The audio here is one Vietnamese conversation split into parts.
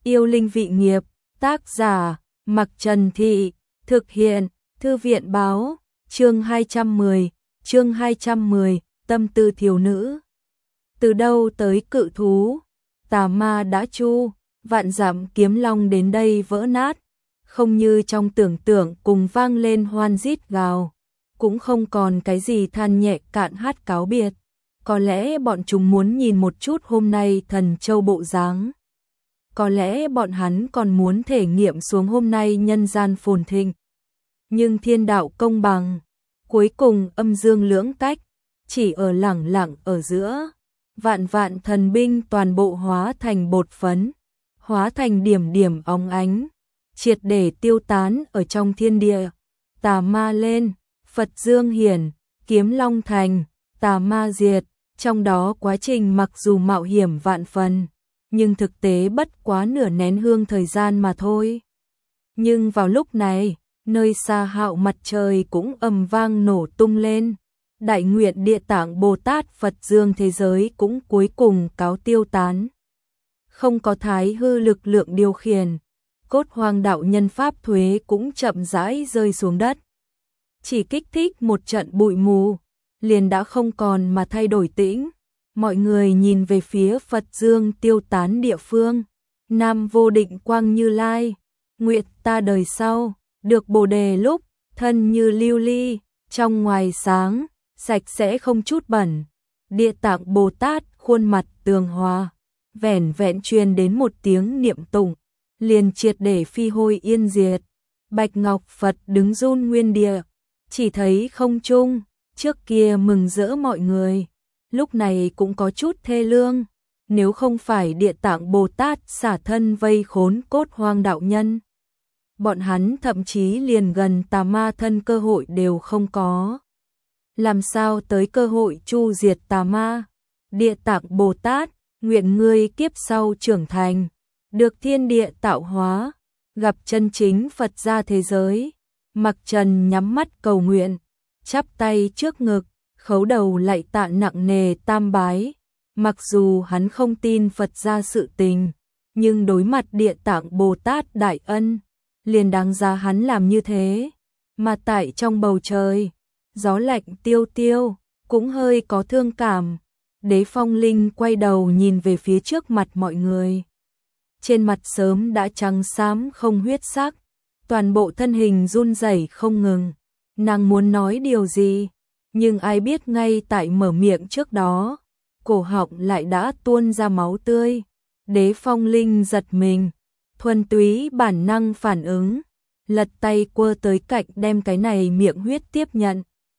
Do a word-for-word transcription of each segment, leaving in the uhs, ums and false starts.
Yêu linh vị nghiệp, tác giả, Mặc Trần Thị, thực hiện, Thư viện báo, chương hai trăm mười, chương hai trăm mười, tâm tư thiếu nữ. Từ đâu tới cự thú, tà ma đã chu, vạn dặm kiếm long đến đây vỡ nát, không như trong tưởng tượng cùng vang lên hoan rít gào, cũng không còn cái gì than nhẹ cạn hát cáo biệt. Có lẽ bọn chúng muốn nhìn một chút hôm nay thần châu bộ dáng. Có lẽ bọn hắn còn muốn thể nghiệm xuống hôm nay nhân gian phồn thịnh. Nhưng thiên đạo công bằng, cuối cùng âm dương lưỡng cách, chỉ ở lẳng lặng ở giữa. Vạn vạn thần binh toàn bộ hóa thành bột phấn, hóa thành điểm điểm óng ánh, triệt để tiêu tán ở trong thiên địa. Tà ma lên, Phật dương hiển, kiếm long thành, tà ma diệt. Trong đó quá trình mặc dù mạo hiểm vạn phần, nhưng thực tế bất quá nửa nén hương thời gian mà thôi. Nhưng vào lúc này, nơi xa hạo mặt trời cũng ầm vang nổ tung lên. Đại nguyện Địa Tạng Bồ Tát Phật Dương thế giới cũng cuối cùng cáo tiêu tán. Không có thái hư lực lượng điều khiển, cốt hoang đạo nhân pháp thuế cũng chậm rãi rơi xuống đất. Chỉ kích thích một trận bụi mù, liền đã không còn mà thay đổi tĩnh. Mọi người nhìn về phía Phật Dương tiêu tán địa phương. Nam vô định quang Như Lai, nguyện ta đời sau, được bồ đề lúc, thân như lưu ly, trong ngoài sáng, sạch sẽ không chút bẩn. Địa Tạng Bồ Tát khuôn mặt tường hòa, vẻn vẹn truyền đến một tiếng niệm tụng, liền triệt để phi hôi yên diệt. Bạch Ngọc Phật đứng run nguyên địa, chỉ thấy không trung, trước kia mừng rỡ mọi người, lúc này cũng có chút thê lương. Nếu không phải Địa Tạng Bồ Tát xả thân vây khốn cốt hoang đạo nhân, bọn hắn thậm chí liền gần tà ma thân cơ hội đều không có. Làm sao tới cơ hội chu diệt tà ma? Địa Tạng Bồ Tát, nguyện ngươi kiếp sau trưởng thành, được thiên địa tạo hóa, gặp chân chính Phật gia thế giới. Mặc Trần nhắm mắt cầu nguyện, chắp tay trước ngực, khấu đầu lạy tạ nặng nề tam bái. Mặc dù hắn không tin Phật gia sự tình, nhưng đối mặt Địa Tạng Bồ Tát đại ân, liền đáng giá hắn làm như thế. Mà tại trong bầu trời, gió lạnh tiêu tiêu, cũng hơi có thương cảm. Đế Phong Linh quay đầu nhìn về phía trước mặt mọi người. Trên mặt sớm đã trắng xám không huyết sắc, toàn bộ thân hình run rẩy không ngừng. Nàng muốn nói điều gì, nhưng ai biết ngay tại mở miệng trước đó, cổ họng lại đã tuôn ra máu tươi. Đế Phong Linh giật mình, thuần túy bản năng phản ứng, lật tay quơ tới cạnh đem cái này miệng huyết tiếp nhận.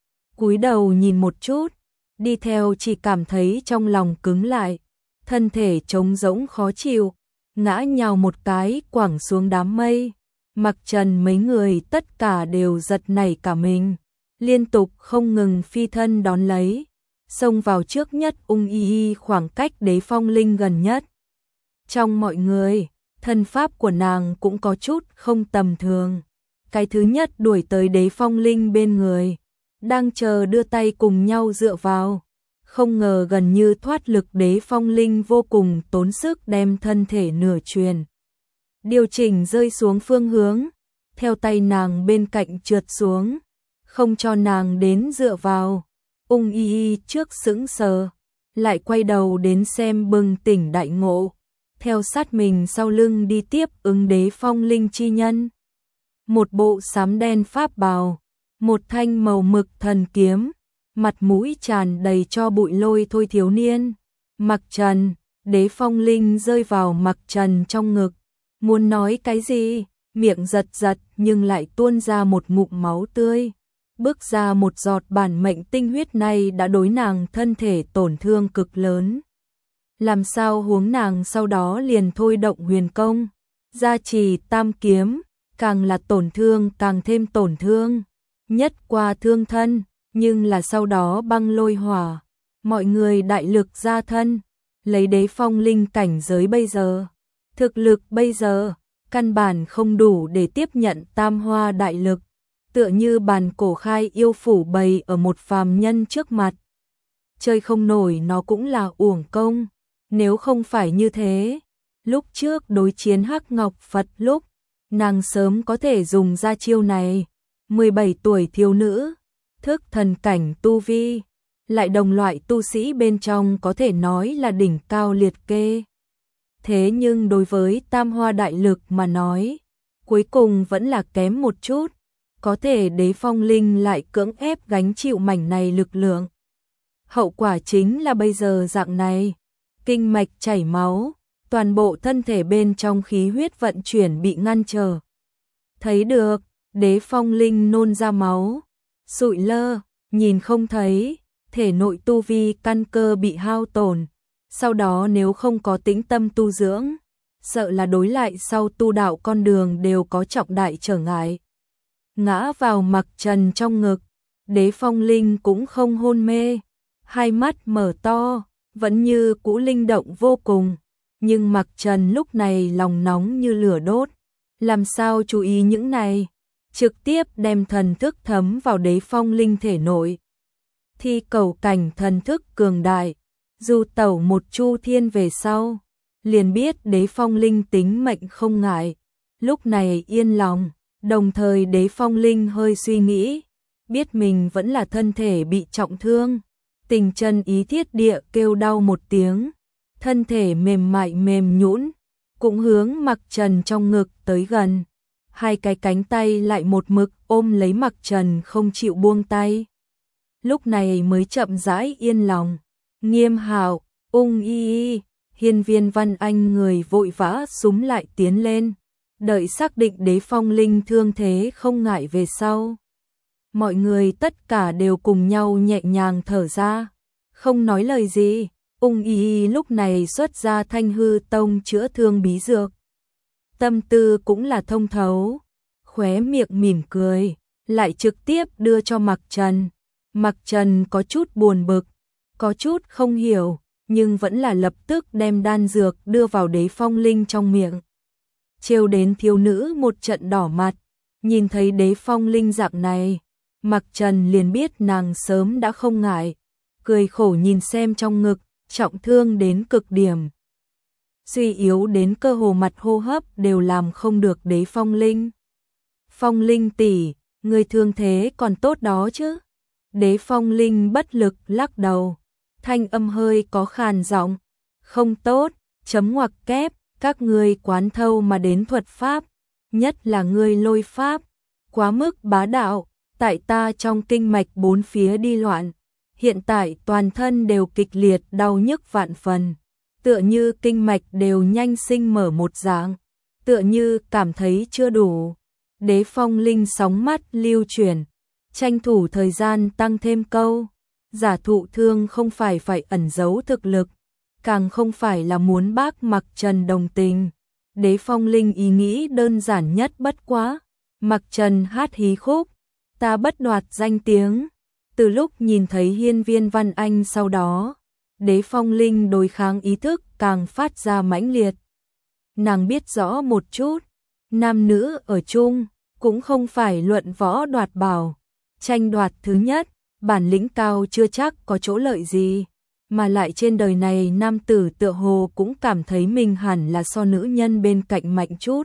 Cúi đầu nhìn một chút, đi theo chỉ cảm thấy trong lòng cứng lại, thân thể trống rỗng khó chịu, ngã nhào một cái quẳng xuống đám mây. Mặc Trần mấy người tất cả đều giật nảy cả mình, liên tục không ngừng phi thân đón lấy, xông vào trước nhất Ung Y Y khoảng cách Đế Phong Linh gần nhất. Trong mọi người, thân pháp của nàng cũng có chút không tầm thường. Cái thứ nhất đuổi tới Đế Phong Linh bên người, đang chờ đưa tay cùng nhau dựa vào. Không ngờ gần như thoát lực, Đế Phong Linh vô cùng tốn sức đem thân thể nửa chuyền điều chỉnh rơi xuống phương hướng, theo tay nàng bên cạnh trượt xuống, không cho nàng đến dựa vào. Ung Y Y trước sững sờ, lại quay đầu đến xem bừng tỉnh đại ngộ, theo sát mình sau lưng đi tiếp ứng Đế Phong Linh chi nhân. Một bộ xám đen pháp bào, một thanh màu mực thần kiếm, mặt mũi tràn đầy cho bụi lôi thôi thiếu niên. Mặc Trần, Đế Phong Linh rơi vào Mặc Trần trong ngực, muốn nói cái gì, miệng giật giật nhưng lại tuôn ra một ngụm máu tươi. Bước ra một giọt bản mệnh tinh huyết này đã đối nàng thân thể tổn thương cực lớn. Làm sao huống nàng sau đó liền thôi động huyền công, gia trì tam kiếm, càng là tổn thương càng thêm tổn thương. Nhất qua thương thân, nhưng là sau đó băng lôi hỏa, mọi người đại lực ra thân, lấy Đế Phong Linh cảnh giới bây giờ, thực lực bây giờ, căn bản không đủ để tiếp nhận tam hoa đại lực, tựa như bàn cổ khai yêu phủ bày ở một phàm nhân trước mặt. Chơi không nổi nó cũng là uổng công, nếu không phải như thế, Lúc trước đối chiến Hắc Ngọc Phật lúc, nàng sớm có thể dùng ra chiêu này. mười bảy tuổi thiếu nữ, thức thần cảnh tu vi, lại đồng loại tu sĩ bên trong có thể nói là đỉnh cao liệt kê. Thế nhưng đối với Tam Hoa Đại Lực mà nói, cuối cùng vẫn là kém một chút, có thể Đế Phong Linh lại cưỡng ép gánh chịu mảnh này lực lượng. Hậu quả chính là bây giờ dạng này, kinh mạch chảy máu, toàn bộ thân thể bên trong khí huyết vận chuyển bị ngăn trở. Thấy được, Đế Phong Linh nôn ra máu, sụi lơ, nhìn không thấy, thể nội tu vi căn cơ bị hao tổn. Sau đó nếu không có tĩnh tâm tu dưỡng, sợ là đối lại sau tu đạo con đường đều có trọng đại trở ngại. Ngã vào Mặc Trần trong ngực, Đế Phong Linh cũng không hôn mê, hai mắt mở to, vẫn như cũ linh động vô cùng. Nhưng Mặc Trần lúc này lòng nóng như lửa đốt, làm sao chú ý những này, trực tiếp đem thần thức thấm vào Đế Phong Linh thể nội. Thi cầu cảnh thần thức cường đại, dù tẩu một chu thiên về sau, liền biết Đế Phong Linh tính mệnh không ngại. Lúc này yên lòng, đồng thời Đế Phong Linh hơi suy nghĩ, biết mình vẫn là thân thể bị trọng thương, tình chân ý thiết địa kêu đau một tiếng, thân thể mềm mại mềm nhũn, cũng hướng Mặc Trần trong ngực tới gần. Hai cái cánh tay lại một mực ôm lấy Mặc Trần không chịu buông tay. Lúc này mới chậm rãi yên lòng. Nghiêm Hạo, Ung Y Y, Hiên Viên Văn Anh người vội vã xúm lại tiến lên, đợi xác định Đế Phong Linh thương thế không ngại về sau. Mọi người tất cả đều cùng nhau nhẹ nhàng thở ra, không nói lời gì. Ung Y Y lúc này xuất ra Thanh Hư Tông chữa thương bí dược. Tâm tư cũng là thông thấu, khóe miệng mỉm cười, lại trực tiếp đưa cho Mặc Trần. Mặc Trần có chút buồn bực, có chút không hiểu, nhưng vẫn là lập tức đem đan dược đưa vào Đế Phong Linh trong miệng. Trêu đến thiếu nữ một trận đỏ mặt, nhìn thấy Đế Phong Linh dạng này, Mặc Trần liền biết nàng sớm đã không ngại, cười khổ nhìn xem trong ngực, trọng thương đến cực điểm. Suy yếu đến cơ hồ mặt hô hấp đều làm không được Đế Phong Linh. Phong Linh tỷ, người thương thế còn tốt đó chứ? Đế Phong Linh bất lực lắc đầu, thanh âm hơi có khàn giọng, không tốt, chấm ngoặc kép, các ngươi quán thâu mà đến thuật pháp, nhất là ngươi lôi pháp, quá mức bá đạo, tại ta trong kinh mạch bốn phía đi loạn, hiện tại toàn thân đều kịch liệt đau nhức vạn phần, tựa như kinh mạch đều nhanh sinh mở một dạng, tựa như cảm thấy chưa đủ. Đế Phong Linh sóng mắt lưu chuyển, tranh thủ thời gian tăng thêm câu, giả thụ thương không phải phải ẩn giấu thực lực, càng không phải là muốn bác Mặc Trần đồng tình. Đế Phong Linh ý nghĩ đơn giản nhất bất quá, Mặc Trần hát hí khúc, ta bất đoạt danh tiếng. Từ lúc nhìn thấy Hiên Viên Văn Anh sau đó, Đế Phong Linh đối kháng ý thức càng phát ra mãnh liệt. Nàng biết rõ một chút, nam nữ ở chung cũng không phải luận võ đoạt bảo, tranh đoạt thứ nhất, bản lĩnh cao chưa chắc có chỗ lợi gì, mà lại trên đời này nam tử tựa hồ cũng cảm thấy mình hẳn là so nữ nhân bên cạnh mạnh chút,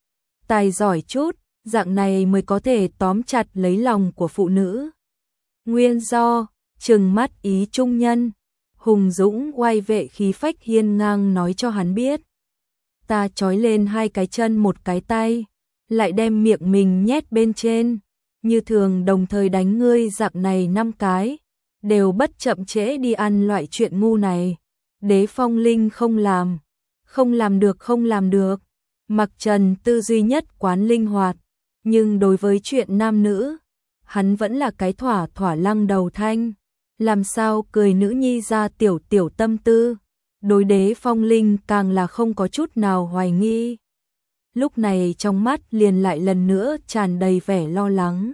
tài giỏi chút, dạng này mới có thể tóm chặt lấy lòng của phụ nữ. Nguyên do, trừng mắt ý trung nhân, hùng dũng oai vệ khí phách hiên ngang nói cho hắn biết. Ta trói lên hai cái chân một cái tay, lại đem miệng mình nhét bên trên, như thường đồng thời đánh ngươi dạng này năm cái, đều bất chậm trễ đi ăn loại chuyện ngu này. Đế Phong Linh không làm, không làm được không làm được. Mặc Trần tư duy nhất quán linh hoạt, nhưng đối với chuyện nam nữ, hắn vẫn là cái thỏa thỏa lăng đầu thanh, làm sao cười nữ nhi ra tiểu tiểu tâm tư. Đối Đế Phong Linh càng là không có chút nào hoài nghi. Lúc này trong mắt liền lại lần nữa tràn đầy vẻ lo lắng.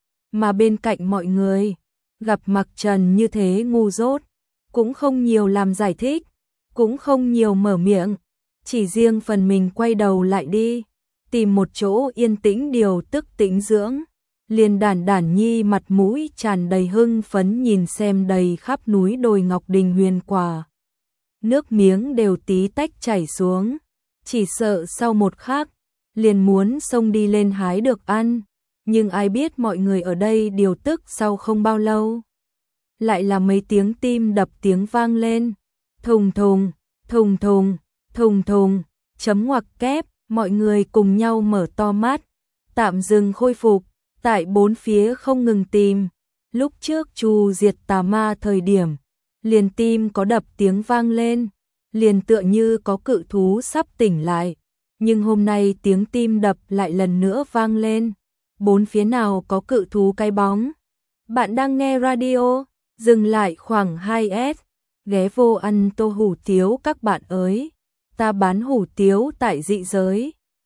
Mà bên cạnh mọi người, gặp Mặc Trần như thế ngu dốt, cũng không nhiều làm giải thích, cũng không nhiều mở miệng, chỉ riêng phần mình quay đầu lại đi, tìm một chỗ yên tĩnh điều tức tĩnh dưỡng. Liền đản đản nhi mặt mũi tràn đầy hưng phấn nhìn xem đầy khắp núi đồi ngọc đình huyền quả. Nước miếng đều tí tách chảy xuống, chỉ sợ sau một khắc, liền muốn xông đi lên hái được ăn, nhưng ai biết mọi người ở đây điều tức sau không bao lâu. Lại là mấy tiếng tim đập tiếng vang lên, thùng thùng, thùng thùng, thùng thùng, chấm ngoặc kép, mọi người cùng nhau mở to mắt, tạm dừng khôi phục, tại bốn phía không ngừng tìm. Lúc trước Chu diệt tà ma thời điểm, liền tim có đập tiếng vang lên, liền tựa như có cự thú sắp tỉnh lại, nhưng hôm nay tiếng tim đập lại lần nữa vang lên, bốn phía nào có cự thú cái bóng. Bạn đang nghe radio, dừng lại khoảng hai s, ghé vô ăn tô hủ tiếu các bạn ơi, ta bán hủ tiếu tại dị giới.